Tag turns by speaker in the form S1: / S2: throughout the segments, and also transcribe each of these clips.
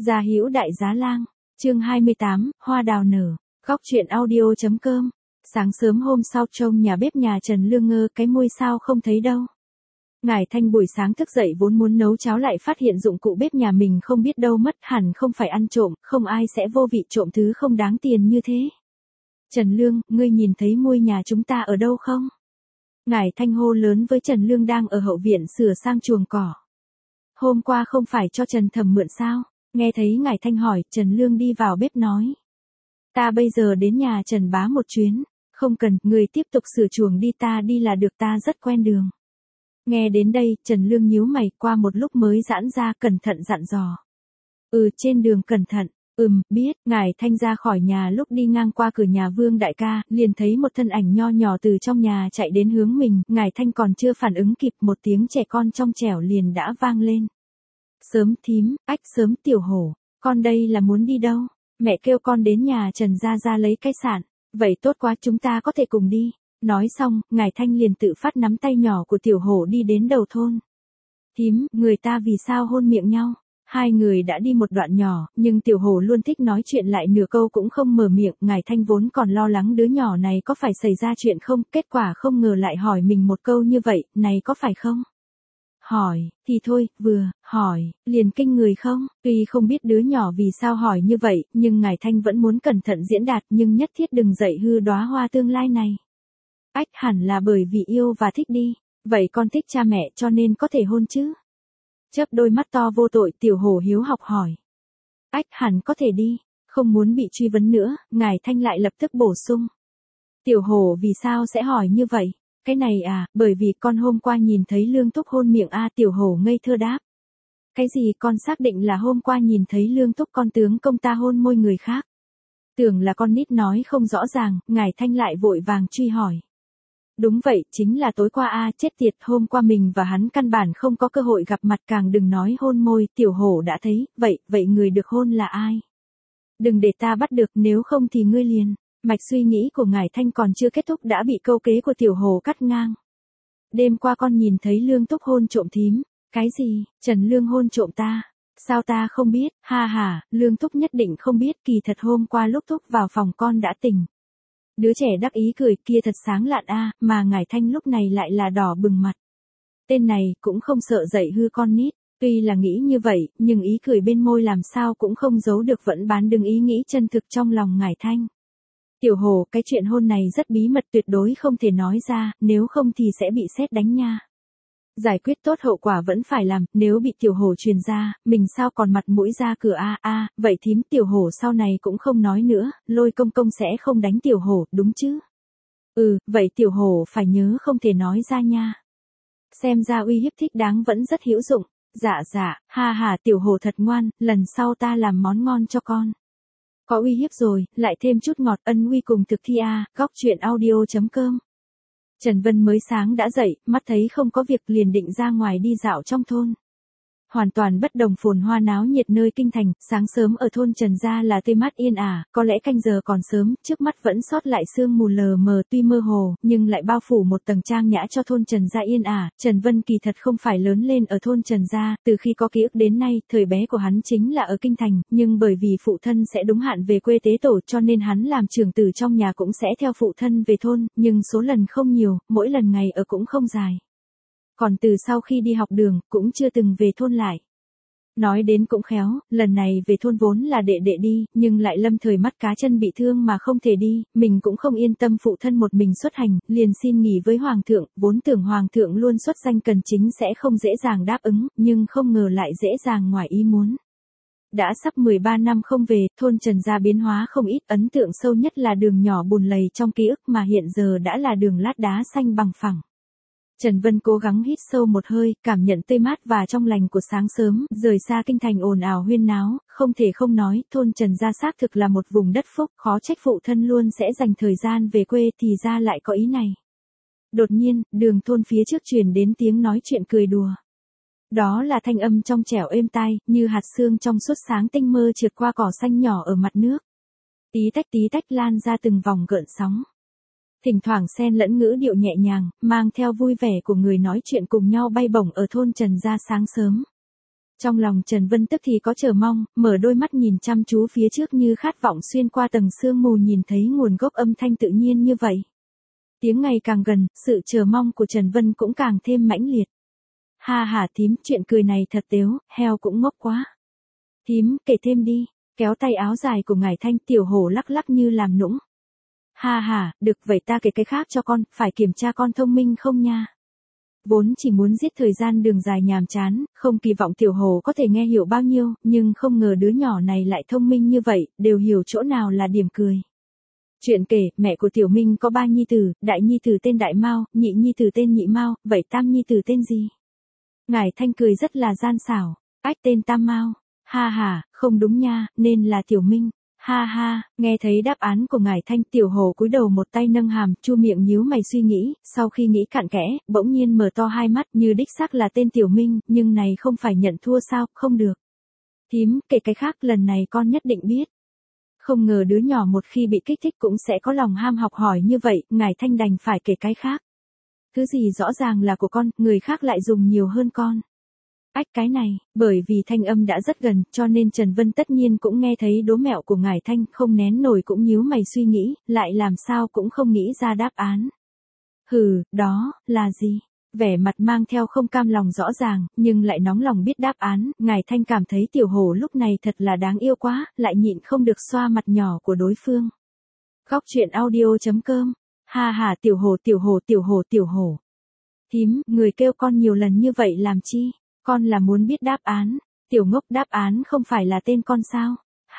S1: Gia Hữu Đại Giá Lang, chương 28, Hoa đào nở, góc truyện audio.com. Sáng sớm hôm sau trông nhà bếp nhà Trần Lương ngơ cái môi sao không thấy đâu. Ngải Thanh buổi sáng thức dậy vốn muốn nấu cháo lại phát hiện dụng cụ bếp nhà mình không biết đâu mất, hẳn không phải ăn trộm, không ai sẽ vô vị trộm thứ không đáng tiền như thế. Trần Lương, ngươi nhìn thấy môi nhà chúng ta ở đâu không? Ngải Thanh hô lớn với Trần Lương đang ở hậu viện sửa sang chuồng cỏ. Hôm qua không phải cho Trần Thẩm mượn sao? Nghe thấy Ngải Thanh hỏi, Trần Lương đi vào bếp nói. Ta bây giờ đến nhà Trần bá một chuyến, không cần, người tiếp tục sửa chuồng đi, ta đi là được, ta rất quen đường. Nghe đến đây, Trần Lương nhíu mày, qua một lúc mới giãn ra, cẩn thận dặn dò. Trên đường cẩn thận. Biết. Ngải Thanh ra khỏi nhà lúc đi ngang qua cửa nhà Vương đại ca, liền thấy một thân ảnh nho nhỏ từ trong nhà chạy đến hướng mình, Ngải Thanh còn chưa phản ứng kịp, một tiếng trẻ con trong trẻo liền đã vang lên. Sớm thím, sớm tiểu hổ, con đây là muốn đi đâu? Mẹ kêu con đến nhà Trần ra lấy cái sản. Vậy tốt quá, chúng ta có thể cùng đi. Nói xong, Ngải Thanh liền tự phát nắm tay nhỏ của tiểu hổ đi đến đầu thôn. Thím, người ta vì sao hôn miệng nhau? Hai người đã đi một đoạn nhỏ, nhưng tiểu hổ luôn thích nói chuyện, lại nửa câu cũng không mở miệng. Ngải Thanh vốn còn lo lắng đứa nhỏ này có phải xảy ra chuyện không, kết quả không ngờ lại hỏi mình một câu như vậy, này có phải không? Hỏi, thì thôi, vừa, hỏi, liền kinh người không? Tuy không biết đứa nhỏ vì sao hỏi như vậy, nhưng Ngải Thanh vẫn muốn cẩn thận diễn đạt, nhưng nhất thiết đừng dạy hư đóa hoa tương lai này. Hẳn là bởi vì yêu và thích đi. Vậy con thích cha mẹ cho nên có thể hôn chứ? Chớp đôi mắt to vô tội, tiểu hổ hiếu học hỏi. Hẳn có thể đi. Không muốn bị truy vấn nữa, Ngải Thanh lại lập tức bổ sung. Tiểu hổ vì sao sẽ hỏi như vậy? Cái này à, bởi vì con hôm qua nhìn thấy Lương Túc hôn miệng a. Tiểu hổ ngây thơ đáp. Cái gì, con xác định là hôm qua nhìn thấy Lương Túc con tướng công ta hôn môi người khác? Tưởng là con nít nói không rõ ràng, Ngải Thanh lại vội vàng truy hỏi. Đúng vậy, chính là tối qua a. Chết tiệt, hôm qua mình và hắn căn bản không có cơ hội gặp mặt, càng đừng nói hôn môi. Tiểu hổ đã thấy, vậy người được hôn là ai? Đừng để ta bắt được, nếu không thì ngươi liền. Mạch suy nghĩ của Ngải Thanh còn chưa kết thúc đã bị câu kế của tiểu hồ cắt ngang. Đêm qua con nhìn thấy Lương Túc hôn trộm thím. Cái gì, Trần Lương hôn trộm ta? Sao ta không biết? Ha, Lương Túc nhất định không biết, kỳ thật hôm qua lúc Túc vào phòng con đã tỉnh. Đứa trẻ đắc ý cười, kia thật sáng lạn a. Mà Ngải Thanh lúc này lại là đỏ bừng mặt. Tên này cũng không sợ dạy hư con nít. Tuy là nghĩ như vậy, nhưng ý cười bên môi làm sao cũng không giấu được, vẫn bán đứng ý nghĩ chân thực trong lòng Ngải Thanh. Tiểu hồ, cái chuyện hôn này rất bí mật, tuyệt đối không thể nói ra, nếu không thì sẽ bị sét đánh nha. Giải quyết tốt hậu quả vẫn phải làm, nếu bị tiểu hồ truyền ra, mình sao còn mặt mũi ra cửa a. Vậy thím, tiểu hồ sau này cũng không nói nữa, Lôi công công sẽ không đánh tiểu hồ, đúng chứ? Vậy tiểu hồ phải nhớ không thể nói ra nha. Xem ra uy hiếp thích đáng vẫn rất hữu dụng. Dạ, ha, tiểu hồ thật ngoan, lần sau ta làm món ngon cho con. Có uy hiếp rồi, lại thêm chút ngọt, ân uy cùng thực thi a. Góc truyện audio.com. Trần Vân mới sáng đã dậy, mắt thấy không có việc liền định ra ngoài đi dạo trong thôn. Hoàn toàn bất đồng phồn hoa náo nhiệt nơi kinh thành, sáng sớm ở thôn Trần gia là tươi mát yên ả, có lẽ canh giờ còn sớm, trước mắt vẫn sót lại sương mù lờ mờ tuy mơ hồ, nhưng lại bao phủ một tầng trang nhã cho thôn Trần gia yên ả. Trần Vân kỳ thật không phải lớn lên ở thôn Trần gia, từ khi có ký ức đến nay, thời bé của hắn chính là ở kinh thành, nhưng bởi vì phụ thân sẽ đúng hạn về quê tế tổ cho nên hắn làm trưởng tử trong nhà cũng sẽ theo phụ thân về thôn, nhưng số lần không nhiều, mỗi lần ngày ở cũng không dài. Còn từ sau khi đi học đường, cũng chưa từng về thôn lại. Nói đến cũng khéo, lần này về thôn vốn là đệ đi, nhưng lại lâm thời mắt cá chân bị thương mà không thể đi, mình cũng không yên tâm phụ thân một mình xuất hành, liền xin nghỉ với hoàng thượng, vốn tưởng hoàng thượng luôn xuất danh cần chính sẽ không dễ dàng đáp ứng, nhưng không ngờ lại dễ dàng ngoài ý muốn. Đã sắp 13 năm không về, thôn Trần gia biến hóa không ít, ấn tượng sâu nhất là đường nhỏ bùn lầy trong ký ức mà hiện giờ đã là đường lát đá xanh bằng phẳng. Trần Vân cố gắng hít sâu một hơi, cảm nhận tươi mát và trong lành của sáng sớm, rời xa kinh thành ồn ào huyên náo, không thể không nói, thôn Trần gia xác thực là một vùng đất phúc, khó trách phụ thân luôn sẽ dành thời gian về quê, thì ra lại có ý này. Đột nhiên, đường thôn phía trước truyền đến tiếng nói chuyện cười đùa. Đó là thanh âm trong trẻo êm tai, như hạt sương trong suốt sáng tinh mơ trượt qua cỏ xanh nhỏ ở mặt nước. Tí tách lan ra từng vòng gợn sóng. Thỉnh thoảng xen lẫn ngữ điệu nhẹ nhàng, mang theo vui vẻ của người nói chuyện cùng nhau bay bổng ở thôn Trần gia sáng sớm. Trong lòng Trần Vân tức thì có chờ mong, mở đôi mắt nhìn chăm chú phía trước như khát vọng xuyên qua tầng sương mù nhìn thấy nguồn gốc âm thanh tự nhiên như vậy. Tiếng ngày càng gần, sự chờ mong của Trần Vân cũng càng thêm mãnh liệt. Ha ha thím, chuyện cười này thật tếu, heo cũng ngốc quá. Thím, kể thêm đi, kéo tay áo dài của ngải Thanh, Tiểu Hổ lắc lắc như làm nũng. Ha ha, được vậy ta kể cái khác cho con, phải kiểm tra con thông minh không nha. Vốn chỉ muốn giết thời gian đường dài nhàm chán, không kỳ vọng Tiểu Hổ có thể nghe hiểu bao nhiêu, nhưng không ngờ đứa nhỏ này lại thông minh như vậy, đều hiểu chỗ nào là điểm cười. Chuyện kể, mẹ của Tiểu Minh có 3 nhi tử, đại nhi tử tên Đại Mao, nhị nhi tử tên Nhị Mao, vậy tam nhi tử tên gì? Ngải Thanh cười rất là gian xảo, ách tên Tam Mao. Ha ha, không đúng nha, nên là Tiểu Minh. Ha ha, nghe thấy đáp án của ngải Thanh, Tiểu Hổ cúi đầu một tay nâng hàm, chu miệng nhíu mày suy nghĩ, sau khi nghĩ cặn kẽ, bỗng nhiên mở to hai mắt như đích xác là tên Tiểu Minh, nhưng này không phải nhận thua sao, không được. Thím, kể cái khác lần này con nhất định biết. Không ngờ đứa nhỏ một khi bị kích thích cũng sẽ có lòng ham học hỏi như vậy, ngải Thanh đành phải kể cái khác. Thứ gì rõ ràng là của con, người khác lại dùng nhiều hơn con. Ách cái này, bởi vì thanh âm đã rất gần, cho nên Trần Vân tất nhiên cũng nghe thấy đố mẹo của ngải Thanh, không nén nổi cũng nhíu mày suy nghĩ, lại làm sao cũng không nghĩ ra đáp án. Hừ, đó, là gì? Vẻ mặt mang theo không cam lòng rõ ràng, nhưng lại nóng lòng biết đáp án, ngải Thanh cảm thấy Tiểu Hổ lúc này thật là đáng yêu quá, lại nhịn không được xoa mặt nhỏ của đối phương. Góc truyện audio.com. Ha ha Tiểu Hổ Tiểu Hổ Tiểu Hổ Tiểu Hổ. Thím, người kêu con nhiều lần như vậy làm chi? Con là muốn biết đáp án. Tiểu ngốc, đáp án không phải là tên con sao?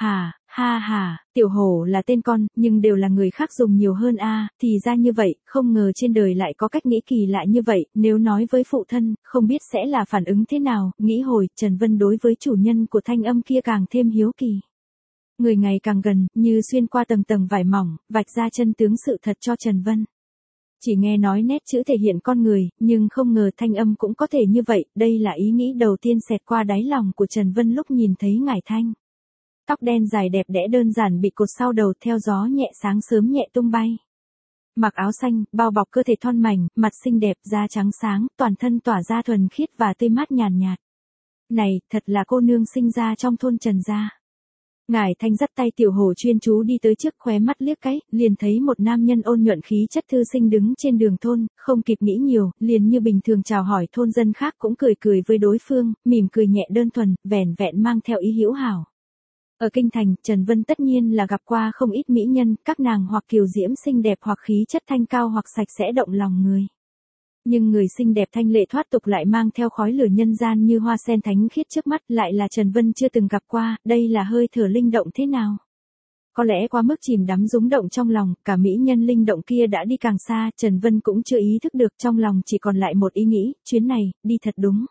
S1: Ha ha, Tiểu Hổ là tên con, nhưng đều là người khác dùng nhiều hơn a, thì ra như vậy, không ngờ trên đời lại có cách nghĩ kỳ lạ như vậy, nếu nói với phụ thân, không biết sẽ là phản ứng thế nào, nghĩ hồi, Trần Vân đối với chủ nhân của thanh âm kia càng thêm hiếu kỳ. Người ngày càng gần, như xuyên qua tầng tầng vải mỏng, vạch ra chân tướng sự thật cho Trần Vân. Chỉ nghe nói nét chữ thể hiện con người, nhưng không ngờ thanh âm cũng có thể như vậy, đây là ý nghĩ đầu tiên xẹt qua đáy lòng của Trần Vân lúc nhìn thấy ngải Thanh. Tóc đen dài đẹp đẽ đơn giản bị cột sau đầu theo gió nhẹ sáng sớm nhẹ tung bay. Mặc áo xanh, bao bọc cơ thể thon mảnh, mặt xinh đẹp, da trắng sáng, toàn thân tỏa ra thuần khiết và tươi mát nhàn nhạt. Này, thật là cô nương sinh ra trong thôn Trần gia. Ngải Thanh dắt tay Tiểu Hổ chuyên chú đi tới trước, khóe mắt liếc cái, liền thấy một nam nhân ôn nhuận khí chất thư sinh đứng trên đường thôn, không kịp nghĩ nhiều, liền như bình thường chào hỏi thôn dân khác cũng cười cười với đối phương, mỉm cười nhẹ đơn thuần, vẻn vẹn mang theo ý hữu hảo. Ở kinh thành, Trần Vân tất nhiên là gặp qua không ít mỹ nhân, các nàng hoặc kiều diễm xinh đẹp hoặc khí chất thanh cao hoặc sạch sẽ động lòng người. Nhưng người xinh đẹp thanh lệ thoát tục lại mang theo khói lửa nhân gian như hoa sen thánh khiết trước mắt lại là Trần Vân chưa từng gặp qua, đây là hơi thở linh động thế nào? Có lẽ quá mức chìm đắm rúng động trong lòng, cả mỹ nhân linh động kia đã đi càng xa, Trần Vân cũng chưa ý thức được, trong lòng chỉ còn lại một ý nghĩ, chuyến này, đi thật đúng.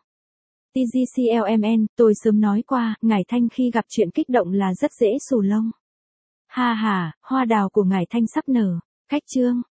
S1: TGCLMN, tôi sớm nói qua, ngải Thanh khi gặp chuyện kích động là rất dễ xù lông. Ha ha, hoa đào của ngải Thanh sắp nở. Cách chương.